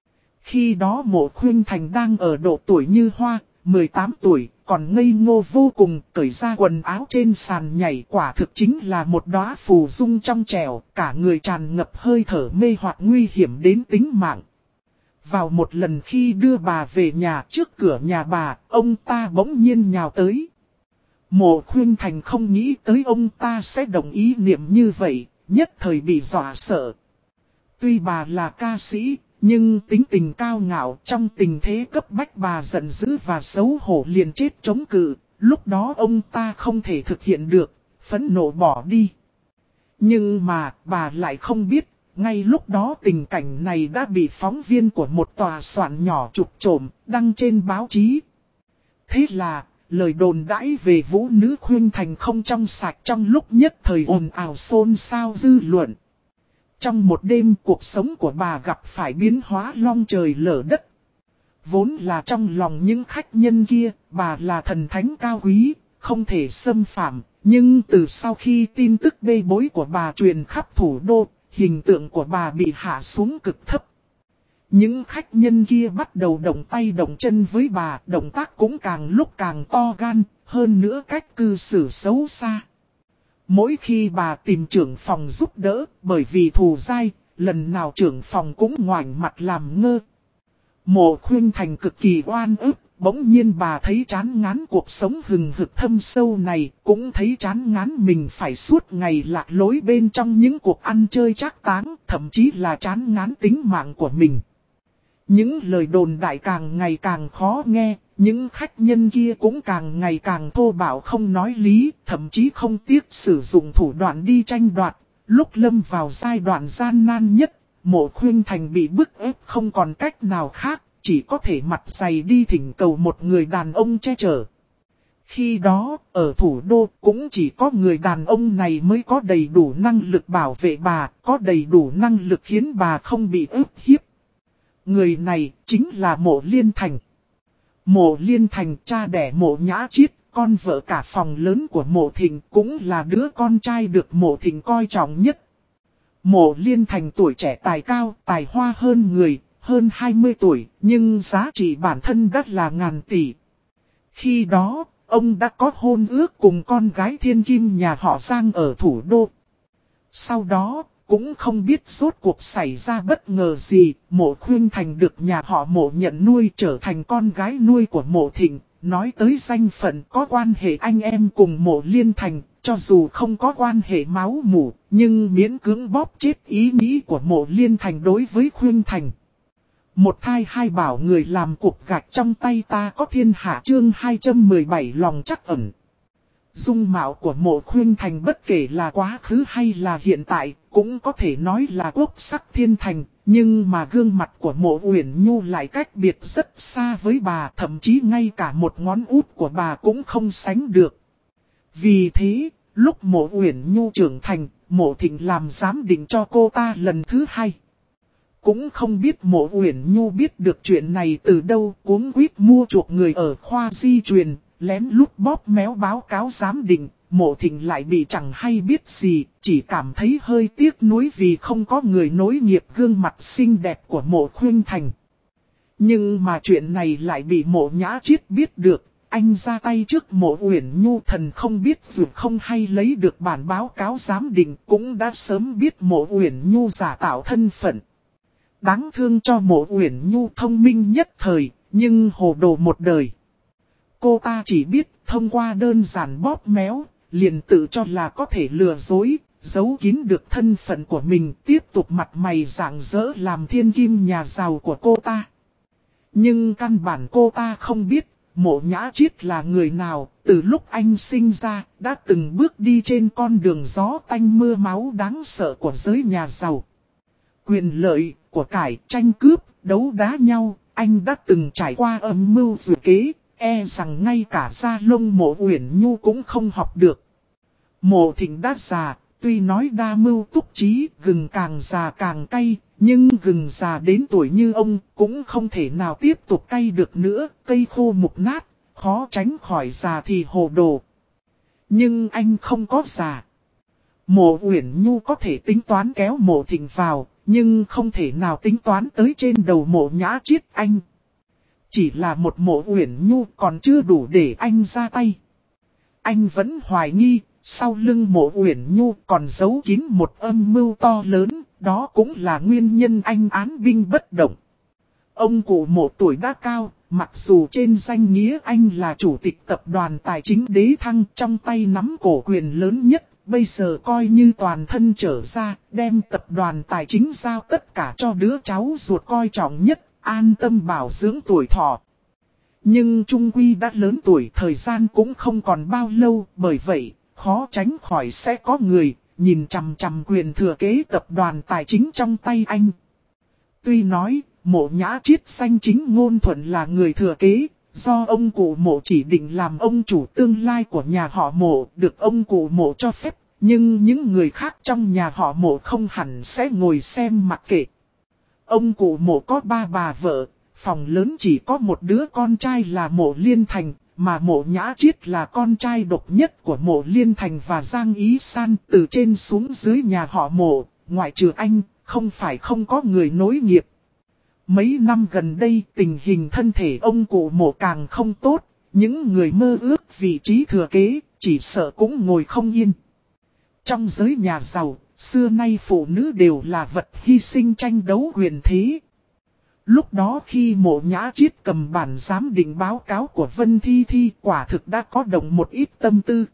Khi đó Mộ Khuynh Thành đang ở độ tuổi như hoa, 18 tuổi, còn ngây ngô vô cùng, cởi ra quần áo trên sàn nhảy, quả thực chính là một đóa phù dung trong trẻo, cả người tràn ngập hơi thở mê hoặc nguy hiểm đến tính mạng. Vào một lần khi đưa bà về nhà, trước cửa nhà bà, ông ta bỗng nhiên nhào tới. Mộ Khuynh Thành không nghĩ tới ông ta sẽ đồng ý niệm như vậy, nhất thời bị dọa sợ. Tuy bà là ca sĩ, nhưng tính tình cao ngạo, trong tình thế cấp bách bà giận dữ và xấu hổ liền chết chống cự. Lúc đó ông ta không thể thực hiện được, phẫn nộ bỏ đi. Nhưng mà bà lại không biết, ngay lúc đó tình cảnh này đã bị phóng viên của một tòa soạn nhỏ chụp trộm, đăng trên báo chí. Thế là, lời đồn đãi về vũ nữ Khuynh Thành không trong sạch trong lúc nhất thời ồn ào xôn xao dư luận. Trong một đêm cuộc sống của bà gặp phải biến hóa long trời lở đất. Vốn là trong lòng những khách nhân kia, bà là thần thánh cao quý, không thể xâm phạm. Nhưng từ sau khi tin tức bê bối của bà truyền khắp thủ đô, hình tượng của bà bị hạ xuống cực thấp. Những khách nhân kia bắt đầu động tay động chân với bà, động tác cũng càng lúc càng to gan, hơn nữa cách cư xử xấu xa. Mỗi khi bà tìm trưởng phòng giúp đỡ, bởi vì thù dai, lần nào trưởng phòng cũng ngoảnh mặt làm ngơ. Mộ Khuynh Thành cực kỳ oan ức, bỗng nhiên bà thấy chán ngán cuộc sống hừng hực thâm sâu này, cũng thấy chán ngán mình phải suốt ngày lạc lối bên trong những cuộc ăn chơi trác táng, thậm chí là chán ngán tính mạng của mình. Những lời đồn đại càng ngày càng khó nghe, những khách nhân kia cũng càng ngày càng thô bạo không nói lý, thậm chí không tiếc sử dụng thủ đoạn đi tranh đoạt. Lúc lâm vào giai đoạn gian nan nhất, Mộ Khuynh Thành bị bức ép không còn cách nào khác, chỉ có thể mặt dày đi thỉnh cầu một người đàn ông che chở. Khi đó, ở thủ đô cũng chỉ có người đàn ông này mới có đầy đủ năng lực bảo vệ bà, có đầy đủ năng lực khiến bà không bị ức hiếp. Người này chính là Mộ Liên Thành. Mộ Liên Thành cha đẻ Mộ Nhã Chiết, con vợ cả phòng lớn của Mộ Thịnh, cũng là đứa con trai được Mộ Thịnh coi trọng nhất. Mộ Liên Thành tuổi trẻ tài cao, tài hoa hơn người, hơn 20 tuổi, nhưng giá trị bản thân đã là ngàn tỷ. Khi đó, ông đã có hôn ước cùng con gái thiên kim nhà họ Giang ở thủ đô. Sau đó, cũng không biết rốt cuộc xảy ra bất ngờ gì, Mộ Khuynh Thành được nhà họ Mộ nhận nuôi trở thành con gái nuôi của Mộ Thịnh. Nói tới danh phận có quan hệ anh em cùng Mộ Liên Thành, cho dù không có quan hệ máu mủ, nhưng miễn cưỡng bóp chết ý nghĩ của Mộ Liên Thành đối với Khuynh Thành. Một thai hai bảo người làm cục gạch trong tay ta có thiên hạ chương 217 lòng trắc ẩn. Dung mạo của Mộ Khuynh Thành bất kể là quá khứ hay là hiện tại, cũng có thể nói là quốc sắc thiên thành, nhưng mà gương mặt của Mộ Uyển Nhu lại cách biệt rất xa với bà, thậm chí ngay cả một ngón út của bà cũng không sánh được. Vì thế, lúc Mộ Uyển Nhu trưởng thành, Mộ Thịnh làm giám định cho cô ta lần thứ hai. Cũng không biết Mộ Uyển Nhu biết được chuyện này từ đâu, cuống quýt mua chuộc người ở khoa di truyền, lén lút bóp méo báo cáo giám định. Mộ Thịnh lại bị chẳng hay biết gì, chỉ cảm thấy hơi tiếc nuối vì không có người nối nghiệp gương mặt xinh đẹp của Mộ Khuynh Thành. Nhưng mà chuyện này lại bị Mộ Nhã Chiết biết được, anh ra tay trước Mộ Uyển Nhu, thần không biết dù không hay lấy được bản báo cáo giám định, cũng đã sớm biết Mộ Uyển Nhu giả tạo thân phận. Đáng thương cho Mộ Uyển Nhu thông minh nhất thời, nhưng hồ đồ một đời. Cô ta chỉ biết thông qua đơn giản bóp méo, liền tự cho là có thể lừa dối, giấu kín được thân phận của mình, tiếp tục mặt mày rạng rỡ làm thiên kim nhà giàu của cô ta. Nhưng căn bản cô ta không biết, Mộ Nhã Chiết là người nào, từ lúc anh sinh ra, đã từng bước đi trên con đường gió tanh mưa máu đáng sợ của giới nhà giàu. Quyền lợi, của cải, tranh cướp, đấu đá nhau, anh đã từng trải qua âm mưu dự kế, e rằng ngay cả da lông Mộ Uyển Nhu cũng không học được. Mộ Thịnh đã già, tuy nói đa mưu túc trí, gừng càng già càng cay, nhưng gừng già đến tuổi như ông cũng không thể nào tiếp tục cay được nữa, cây khô mục nát, khó tránh khỏi già thì hồ đồ. Nhưng anh không có già. Mộ Uyển Nhu có thể tính toán kéo Mộ Thịnh vào, nhưng không thể nào tính toán tới trên đầu Mộ Nhã Chiết anh. Chỉ là một Mộ Uyển Nhu còn chưa đủ để anh ra tay. Anh vẫn hoài nghi, sau lưng Mộ Uyển Nhu còn giấu kín một âm mưu to lớn, đó cũng là nguyên nhân anh án binh bất động. Ông cụ Mộ tuổi đã cao, mặc dù trên danh nghĩa anh là chủ tịch tập đoàn tài chính Đế Thăng, trong tay nắm cổ quyền lớn nhất, bây giờ coi như toàn thân trở ra, đem tập đoàn tài chính giao tất cả cho đứa cháu ruột coi trọng nhất, an tâm bảo dưỡng tuổi thọ. Nhưng Trung Quy đã lớn tuổi, thời gian cũng không còn bao lâu, bởi vậy, khó tránh khỏi sẽ có người nhìn chằm chằm quyền thừa kế tập đoàn tài chính trong tay anh. Tuy nói, Mộ Nhã Chiết danh chính ngôn thuận là người thừa kế, do ông cụ Mộ chỉ định làm ông chủ tương lai của nhà họ Mộ, được ông cụ Mộ cho phép, nhưng những người khác trong nhà họ Mộ không hẳn sẽ ngồi xem mặc kệ. Ông cụ Mộ có 3 bà vợ, phòng lớn chỉ có một đứa con trai là Mộ Liên Thành, mà Mộ Nhã Chiết là con trai độc nhất của Mộ Liên Thành và Giang Ý San. Từ trên xuống dưới nhà họ Mộ, ngoại trừ anh, không phải không có người nối nghiệp. Mấy năm gần đây tình hình thân thể ông cụ Mộ càng không tốt, những người mơ ước vị trí thừa kế, chỉ sợ cũng ngồi không yên. Trong giới nhà giàu, xưa nay phụ nữ đều là vật hy sinh tranh đấu quyền thế. Lúc đó khi Mộ Nhã Chiết cầm bản giám định báo cáo của Vân Thi Thi, quả thực đã có động một ít tâm tư.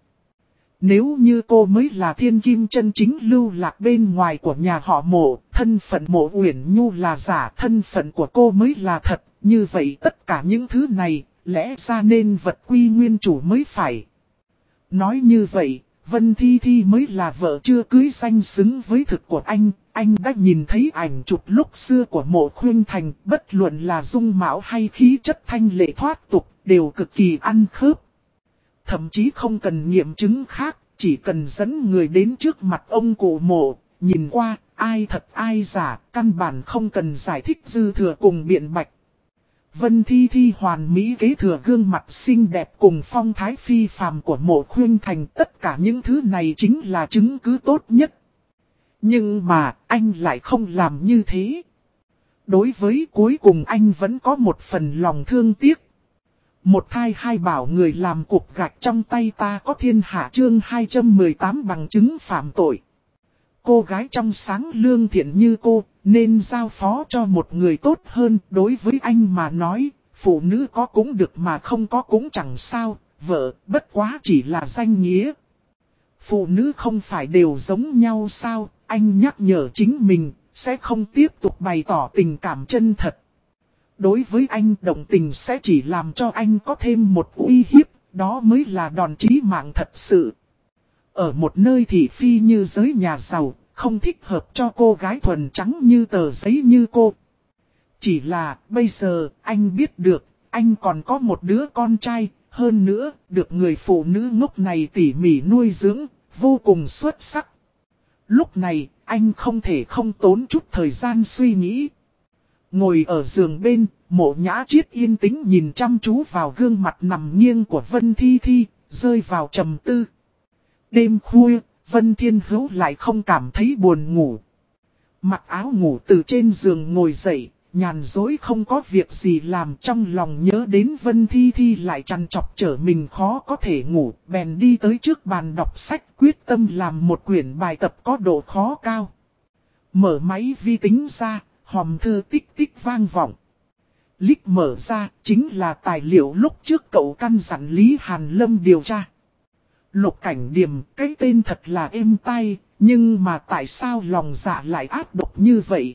Nếu như cô mới là thiên kim chân chính lưu lạc bên ngoài của nhà họ Mộ, thân phận Mộ Uyển Nhu là giả, thân phận của cô mới là thật, như vậy tất cả những thứ này, lẽ ra nên vật quy nguyên chủ mới phải. Nói như vậy, Vân Thi Thi mới là vợ chưa cưới danh xứng với thực của anh đã nhìn thấy ảnh chụp lúc xưa của Mộ Khuynh Thành, bất luận là dung mạo hay khí chất thanh lệ thoát tục, đều cực kỳ ăn khớp. Thậm chí không cần nghiệm chứng khác, chỉ cần dẫn người đến trước mặt ông cụ Mộ, nhìn qua, ai thật ai giả, căn bản không cần giải thích dư thừa cùng biện bạch. Vân Thi Thi hoàn mỹ kế thừa gương mặt xinh đẹp cùng phong thái phi phàm của Mộ Khuynh Thành, tất cả những thứ này chính là chứng cứ tốt nhất. Nhưng mà, anh lại không làm như thế. Đối với cuối cùng anh vẫn có một phần lòng thương tiếc. Một thai hai bảo người làm cục gạch trong tay ta có thiên hạ chương 218 bằng chứng phạm tội. Cô gái trong sáng lương thiện như cô, nên giao phó cho một người tốt hơn. Đối với anh mà nói, phụ nữ có cũng được mà không có cũng chẳng sao, vợ bất quá chỉ là danh nghĩa. Phụ nữ không phải đều giống nhau sao, anh nhắc nhở chính mình, sẽ không tiếp tục bày tỏ tình cảm chân thật. Đối với anh, động tình sẽ chỉ làm cho anh có thêm một uy hiếp, đó mới là đòn chí mạng thật sự. Ở một nơi thị phi như giới nhà giàu, không thích hợp cho cô gái thuần trắng như tờ giấy như cô. Chỉ là, bây giờ, anh biết được, anh còn có một đứa con trai, hơn nữa, được người phụ nữ ngốc này tỉ mỉ nuôi dưỡng, vô cùng xuất sắc. Lúc này, anh không thể không tốn chút thời gian suy nghĩ. Ngồi ở giường bên, Mộ Nhã Chiết yên tĩnh nhìn chăm chú vào gương mặt nằm nghiêng của Vân Thi Thi, rơi vào trầm tư. Đêm khuya, Vân Thiên Hữu lại không cảm thấy buồn ngủ. Mặc áo ngủ từ trên giường ngồi dậy, nhàn dối không có việc gì làm, trong lòng nhớ đến Vân Thi Thi lại trằn trọc trở mình khó có thể ngủ, bèn đi tới trước bàn đọc sách quyết tâm làm một quyển bài tập có độ khó cao. Mở máy vi tính ra, hòm thư tích tích vang vọng. Lích mở ra, chính là tài liệu lúc trước cậu căn dặn Lý Hàn Lâm điều tra. Lục Cảnh Điềm, cái tên thật là êm tai, nhưng mà tại sao lòng dạ lại ác độc như vậy?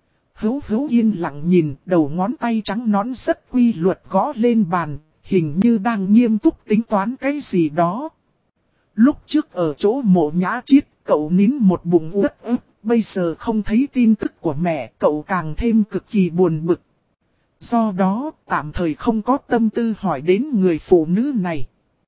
Hữu yên lặng nhìn, đầu ngón tay trắng nõn rất quy luật gõ lên bàn, hình như đang nghiêm túc tính toán cái gì đó. Lúc trước ở chỗ Mộ Nhã Chiết, cậu nín một bụng uất ức, bây giờ không thấy tin tức của mẹ, cậu càng thêm cực kỳ buồn bực. Do đó, tạm thời không có tâm tư hỏi đến người phụ nữ này.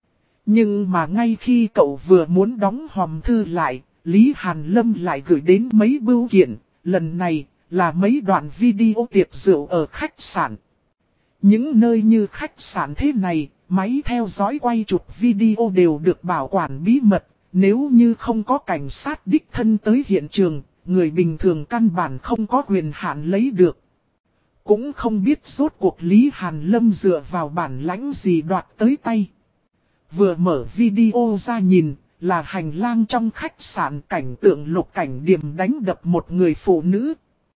Nhưng mà ngay khi cậu vừa muốn đóng hòm thư lại, Lý Hàn Lâm lại gửi đến mấy bưu kiện, lần này là mấy đoạn video tiệc rượu ở khách sạn. Những nơi như khách sạn thế này, máy theo dõi quay chụp video đều được bảo quản bí mật, nếu như không có cảnh sát đích thân tới hiện trường, người bình thường căn bản không có quyền hạn lấy được. Cũng không biết rốt cuộc Lý Hàn Lâm dựa vào bản lãnh gì đoạt tới tay. Vừa mở video ra nhìn, là hành lang trong khách sạn, cảnh tượng Lục Cảnh Điềm đánh đập một người phụ nữ.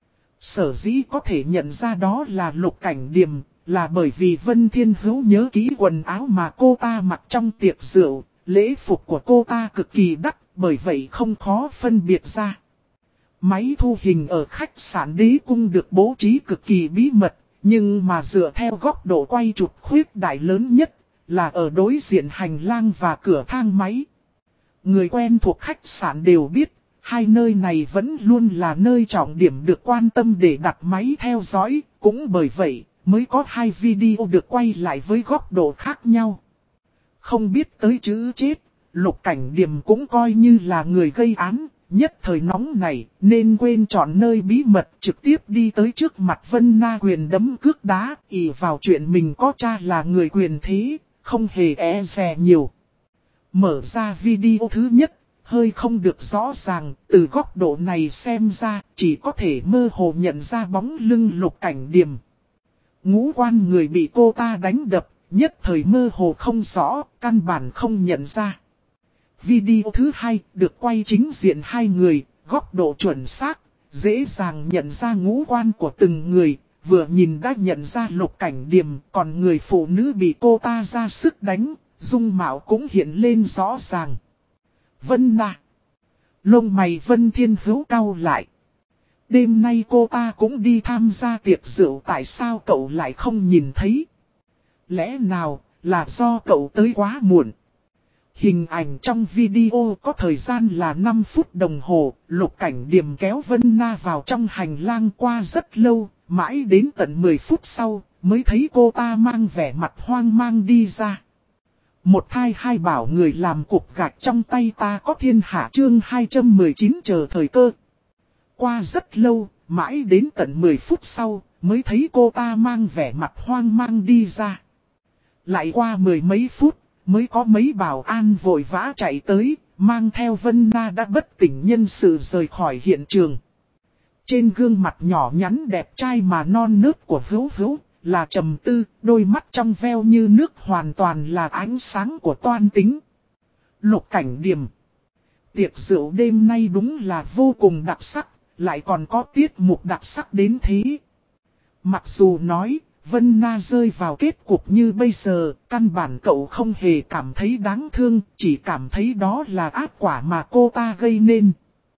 Sở dĩ có thể nhận ra đó là Lục Cảnh Điềm, là bởi vì Vân Thiên Hữu nhớ kỹ quần áo mà cô ta mặc trong tiệc rượu, lễ phục của cô ta cực kỳ đắt, bởi vậy không khó phân biệt ra. Máy thu hình ở khách sạn Đế Cung được bố trí cực kỳ bí mật, nhưng mà dựa theo góc độ quay chụp khuyết đại lớn nhất là ở đối diện hành lang và cửa thang máy. Người quen thuộc khách sạn đều biết, hai nơi này vẫn luôn là nơi trọng điểm được quan tâm để đặt máy theo dõi, cũng bởi vậy mới có hai video được quay lại với góc độ khác nhau. Không biết tới chữ chết, Lục Cảnh Điềm cũng coi như là người gây án, nhất thời nóng này nên quên chọn nơi bí mật trực tiếp đi tới trước mặt Vân Na quyền đấm cước đá, ỷ vào chuyện mình có cha là người quyền thế, không hề e dè nhiều. Mở ra video thứ nhất, hơi không được rõ ràng, từ góc độ này xem ra chỉ có thể mơ hồ nhận ra bóng lưng Lục Cảnh Điềm. Ngũ quan người bị cô ta đánh đập, nhất thời mơ hồ không rõ, căn bản không nhận ra. Video thứ hai được quay chính diện hai người, góc độ chuẩn xác, dễ dàng nhận ra ngũ quan của từng người, vừa nhìn đã nhận ra Lục Cảnh Điềm, còn người phụ nữ bị cô ta ra sức đánh, dung mạo cũng hiện lên rõ ràng. Vân Na. Lông mày Vân Thiên Hữu cau lại. Đêm nay cô ta cũng đi tham gia tiệc rượu, tại sao cậu lại không nhìn thấy? Lẽ nào là do cậu tới quá muộn? Hình ảnh trong video có thời gian là 5 phút đồng hồ, Lục Cảnh Điềm kéo Vân Na vào trong hành lang qua rất lâu, mãi đến tận 10 phút sau mới thấy cô ta mang vẻ mặt hoang mang đi ra. Một thai hai bảo người làm cục gạch trong tay ta có thiên hạ chương 219 chờ thời cơ. Qua rất lâu, mãi đến tận 10 phút sau mới thấy cô ta mang vẻ mặt hoang mang đi ra. Lại qua mười mấy phút, mới có mấy bảo an vội vã chạy tới, mang theo Vân Na đã bất tỉnh nhân sự rời khỏi hiện trường. Trên gương mặt nhỏ nhắn đẹp trai mà non nớt của Hữu Hữu là trầm tư, đôi mắt trong veo như nước hoàn toàn là ánh sáng của toan tính. Lục Cảnh Điềm. Tiệc rượu đêm nay đúng là vô cùng đặc sắc, lại còn có tiết mục đặc sắc đến thế. Mặc dù nói, Vân Na rơi vào kết cục như bây giờ, căn bản cậu không hề cảm thấy đáng thương, chỉ cảm thấy đó là ác quả mà cô ta gây nên.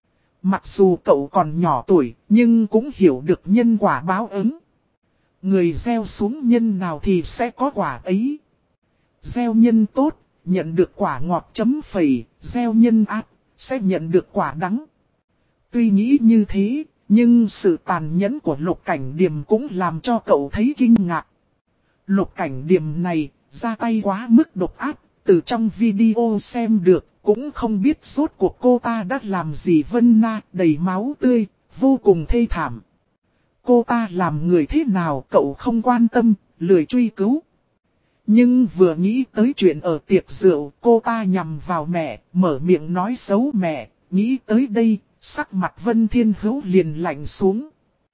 Mặc dù cậu còn nhỏ tuổi, nhưng cũng hiểu được nhân quả báo ứng. Người gieo xuống nhân nào thì sẽ có quả ấy. Gieo nhân tốt, nhận được quả ngọt chấm phẩy, gieo nhân ác, sẽ nhận được quả đắng. Tuy nghĩ như thế, nhưng sự tàn nhẫn của Lục Cảnh Điềm cũng làm cho cậu thấy kinh ngạc. Lục Cảnh Điềm này, ra tay quá mức độc ác, từ trong video xem được, cũng không biết rốt cuộc cô ta đã làm gì. Vân Na đầy máu tươi, vô cùng thê thảm. Cô ta làm người thế nào cậu không quan tâm, lười truy cứu. Nhưng vừa nghĩ tới chuyện ở tiệc rượu, cô ta nhằm vào mẹ, mở miệng nói xấu mẹ, nghĩ tới đây. Sắc mặt Vân Thiên Hữu liền lạnh xuống.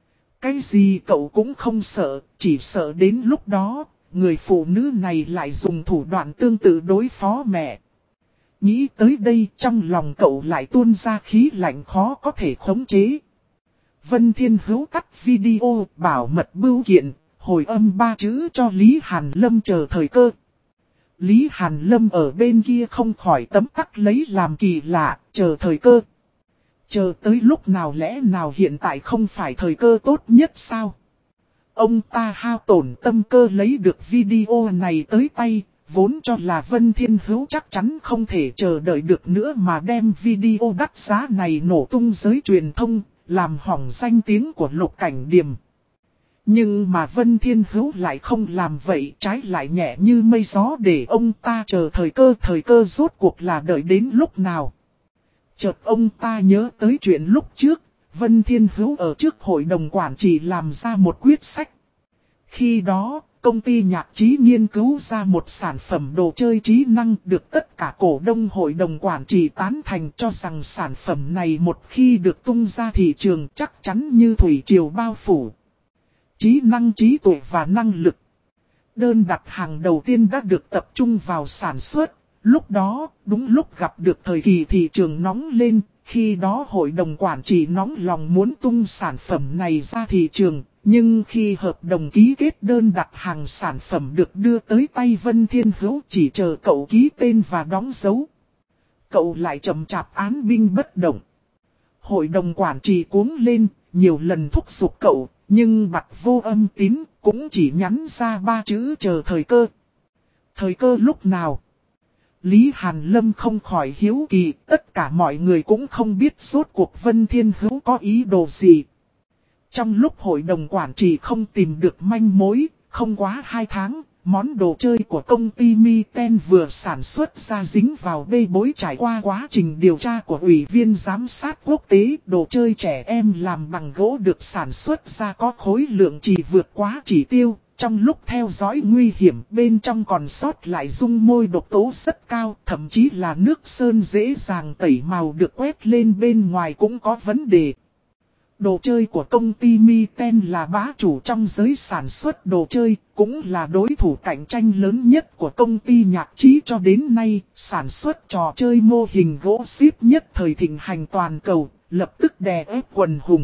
Cái gì cậu cũng không sợ, chỉ sợ đến lúc đó, người phụ nữ này lại dùng thủ đoạn tương tự đối phó mẹ. Nghĩ tới đây trong lòng cậu lại tuôn ra khí lạnh khó có thể khống chế. Vân Thiên Hữu cắt video bảo mật bưu kiện, hồi âm 3 chữ cho Lý Hàn Lâm chờ thời cơ. Lý Hàn Lâm ở bên kia không khỏi tấm tắc lấy làm kỳ lạ, chờ thời cơ. Chờ tới lúc nào lẽ nào hiện tại không phải thời cơ tốt nhất sao? Ông ta hao tổn tâm cơ lấy được video này tới tay, vốn cho là Vân Thiên Hữu chắc chắn không thể chờ đợi được nữa mà đem video đắt giá này nổ tung giới truyền thông, làm hỏng danh tiếng của Lục Cảnh Điềm. Nhưng mà Vân Thiên Hữu lại không làm vậy, trái lại nhẹ như mây gió để ông ta chờ thời cơ rốt cuộc là đợi đến lúc nào. Chợt ông ta nhớ tới chuyện lúc trước, Vân Thiên Hữu ở trước hội đồng quản trị làm ra một quyết sách. Khi đó, công ty nhạc trí nghiên cứu ra một sản phẩm đồ chơi trí năng được tất cả cổ đông hội đồng quản trị tán thành, cho rằng sản phẩm này một khi được tung ra thị trường chắc chắn như thủy triều bao phủ. Trí năng, trí tuệ và năng lực. Đơn đặt hàng đầu tiên đã được tập trung vào sản xuất. Lúc đó, đúng lúc gặp được thời kỳ thị trường nóng lên, khi đó hội đồng quản trị nóng lòng muốn tung sản phẩm này ra thị trường, nhưng khi hợp đồng ký kết đơn đặt hàng sản phẩm được đưa tới tay Vân Thiên Hữu chỉ chờ cậu ký tên và đóng dấu. cậu lại chậm chạp án binh bất động. Hội đồng quản trị cuống lên, nhiều lần thúc giục cậu, nhưng Bặt Vô Âm Tín cũng chỉ nhắn ra 3 chữ chờ thời cơ. Thời cơ lúc nào? Lý Hàn Lâm không khỏi hiếu kỳ, tất cả mọi người cũng không biết rốt cuộc Vân Thiên Hữu có ý đồ gì. Trong lúc hội đồng quản trị không tìm được manh mối, không quá 2 tháng, món đồ chơi của công ty Mi Ten vừa sản xuất ra dính vào bê bối trải qua quá trình điều tra của Ủy viên Giám sát Quốc tế. Đồ chơi trẻ em làm bằng gỗ được sản xuất ra có khối lượng chỉ vượt quá chỉ tiêu. Trong lúc theo dõi nguy hiểm bên trong còn sót lại dung môi độc tố rất cao, thậm chí là nước sơn dễ dàng tẩy màu được quét lên bên ngoài cũng có vấn đề. Đồ chơi của công ty Mi Ten là bá chủ trong giới sản xuất đồ chơi, cũng là đối thủ cạnh tranh lớn nhất của công ty nhạc trí cho đến nay, sản xuất trò chơi mô hình gỗ xíp nhất thời thịnh hành toàn cầu, lập tức đè ép quần hùng.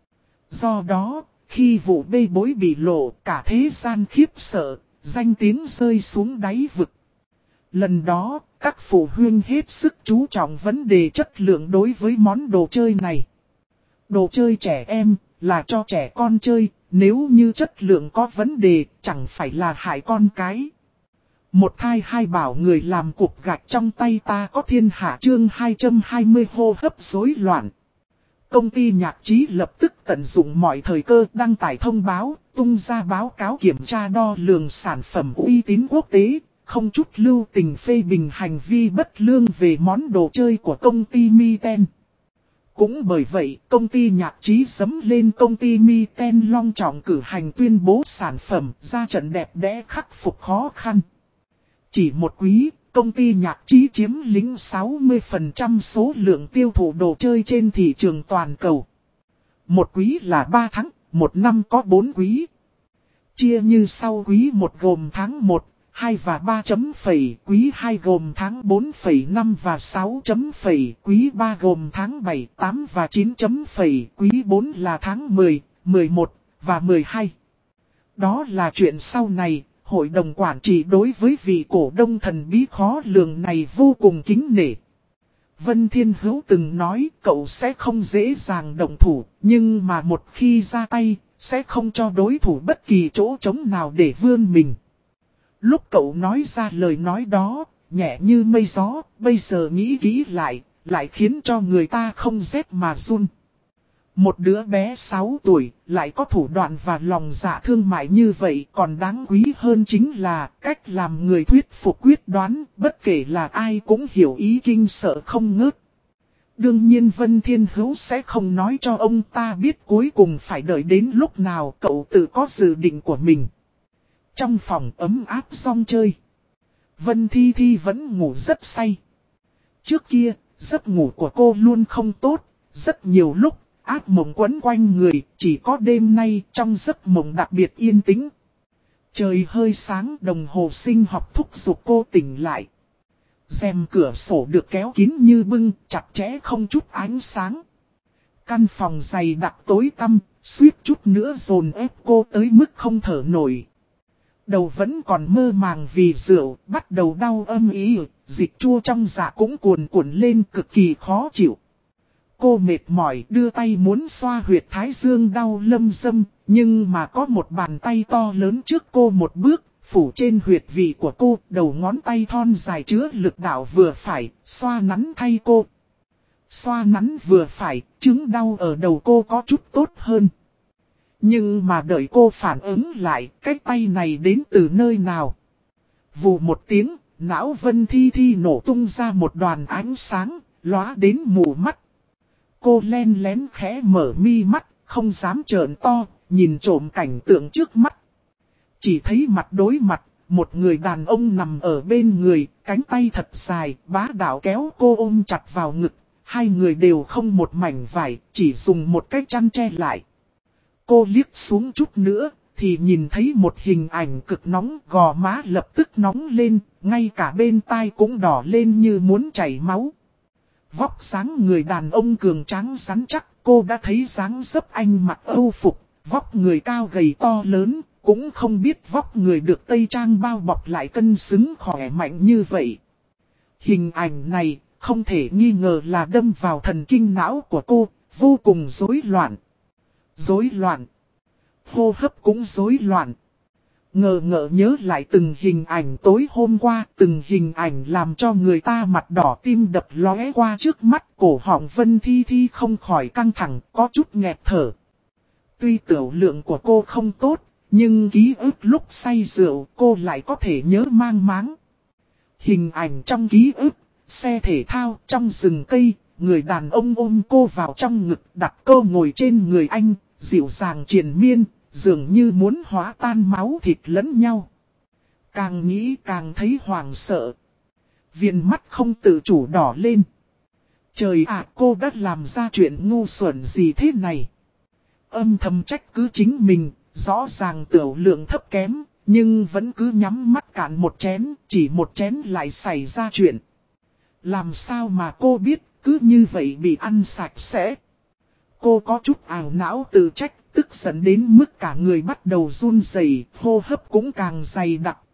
Do đó, khi vụ bê bối bị lộ, cả thế gian khiếp sợ, danh tiếng rơi xuống đáy vực. Lần đó, các phụ huynh hết sức chú trọng vấn đề chất lượng đối với món đồ chơi này. Đồ chơi trẻ em là cho trẻ con chơi, nếu như chất lượng có vấn đề chẳng phải là hại con cái. Một thai hai bảo người làm cục gạch trong tay ta có thiên hạ chương 220 hô hấp rối loạn. Công ty nhạc trí lập tức tận dụng mọi thời cơ đăng tải thông báo, tung ra báo cáo kiểm tra đo lường sản phẩm uy tín quốc tế, không chút lưu tình phê bình hành vi bất lương về món đồ chơi của công ty Mi Ten. Cũng bởi vậy, công ty nhạc trí sấm lên công ty Mi Ten long trọng cử hành tuyên bố sản phẩm ra trận đẹp đẽ khắc phục khó khăn. Chỉ một quý, công ty nhạc trí chiếm lĩnh 60% số lượng tiêu thụ đồ chơi trên thị trường toàn cầu. Một quý là 3 tháng, một năm có 4 quý. Chia như sau: quý 1 gồm tháng 1, 2 và 3 chấm phẩy, quý 2 gồm tháng 4 phẩy 5 và 6 chấm phẩy, quý 3 gồm tháng 7, 8 và 9 chấm phẩy, quý 4 là tháng 10, 11 và 12. Đó là chuyện sau này, hội đồng quản trị đối với vị cổ đông thần bí khó lường này vô cùng kính nể. Vân Thiên Hữu từng nói cậu sẽ không dễ dàng động thủ, nhưng mà một khi ra tay, sẽ không cho đối thủ bất kỳ chỗ trống nào để vươn mình. Lúc cậu nói ra lời nói đó, nhẹ như mây gió, bây giờ nghĩ kỹ lại khiến cho người ta không rét mà run. Một đứa bé 6 tuổi, lại có thủ đoạn và lòng dạ thương mại như vậy, còn đáng quý hơn chính là cách làm người thuyết phục quyết đoán, bất kể là ai cũng hiểu ý kinh sợ không ngớt. Đương nhiên Vân Thiên Hữu sẽ không nói cho ông ta biết cuối cùng phải đợi đến lúc nào, cậu tự có dự định của mình. Trong phòng ấm áp rong chơi, Vân Thi Thi vẫn ngủ rất say. Trước kia, giấc ngủ của cô luôn không tốt, rất nhiều lúc, ác mộng quấn quanh người, chỉ có đêm nay trong giấc mộng đặc biệt yên tĩnh. Trời hơi sáng, đồng hồ sinh học thúc giục cô tỉnh lại. Rèm cửa sổ được kéo kín như bưng, chặt chẽ không chút ánh sáng. Căn phòng dày đặc tối tăm, suýt chút nữa dồn ép cô tới mức không thở nổi. Đầu vẫn còn mơ màng vì rượu, bắt đầu đau âm ý, dịch chua trong dạ cũng cuồn cuộn lên cực kỳ khó chịu. Cô mệt mỏi đưa tay muốn xoa huyệt thái dương đau lâm dâm, nhưng mà có một bàn tay to lớn trước cô một bước, phủ trên huyệt vị của cô, đầu ngón tay thon dài chứa lực đạo vừa phải, xoa nắn thay cô. Xoa nắn vừa phải, chứng đau ở đầu cô có chút tốt hơn. Nhưng mà đợi cô phản ứng lại, cái tay này đến từ nơi nào? Vù một tiếng, não Vân Thi Thi nổ tung ra một đoàn ánh sáng, lóa đến mù mắt. Cô len lén khẽ mở mi mắt, không dám trợn to, nhìn trộm cảnh tượng trước mắt. Chỉ thấy mặt đối mặt, một người đàn ông nằm ở bên người, cánh tay thật dài, bá đạo kéo cô ôm chặt vào ngực. Hai người đều không một mảnh vải, chỉ dùng một cái chăn che lại. Cô liếc xuống chút nữa, thì nhìn thấy một hình ảnh cực nóng, gò má lập tức nóng lên, ngay cả bên tai cũng đỏ lên như muốn chảy máu. Vóc dáng người đàn ông cường tráng rắn chắc, cô đã thấy dáng dấp anh mặc âu phục, vóc người cao gầy to lớn, cũng không biết vóc người được tây trang bao bọc lại cân xứng khỏe mạnh như vậy. Hình ảnh này, không thể nghi ngờ là đâm vào thần kinh não của cô, vô cùng rối loạn. Rối loạn. Hô hấp cũng rối loạn. Ngờ ngợ nhớ lại từng hình ảnh tối hôm qua, từng hình ảnh làm cho người ta mặt đỏ tim đập lóe qua trước mắt, cổ họng Vân Thi Thi không khỏi căng thẳng, có chút nghẹt thở. Tuy tiểu lượng của cô không tốt, nhưng ký ức lúc say rượu cô lại có thể nhớ mang máng. Hình ảnh trong ký ức, xe thể thao trong rừng cây, người đàn ông ôm cô vào trong ngực, đặt cô ngồi trên người anh, dịu dàng triền miên, dường như muốn hóa tan máu thịt lẫn nhau. Càng nghĩ càng thấy hoảng sợ. Viền mắt không tự chủ đỏ lên. Trời ạ, cô đã làm ra chuyện ngu xuẩn gì thế này? Âm thầm trách cứ chính mình, rõ ràng tiểu lượng thấp kém, nhưng vẫn cứ nhắm mắt cạn một chén, chỉ một chén lại xảy ra chuyện. Làm sao mà cô biết, cứ như vậy bị ăn sạch sẽ. Cô có chút ảo não tự trách, tức giận đến mức cả người bắt đầu run rẩy, hô hấp cũng càng dày đặc.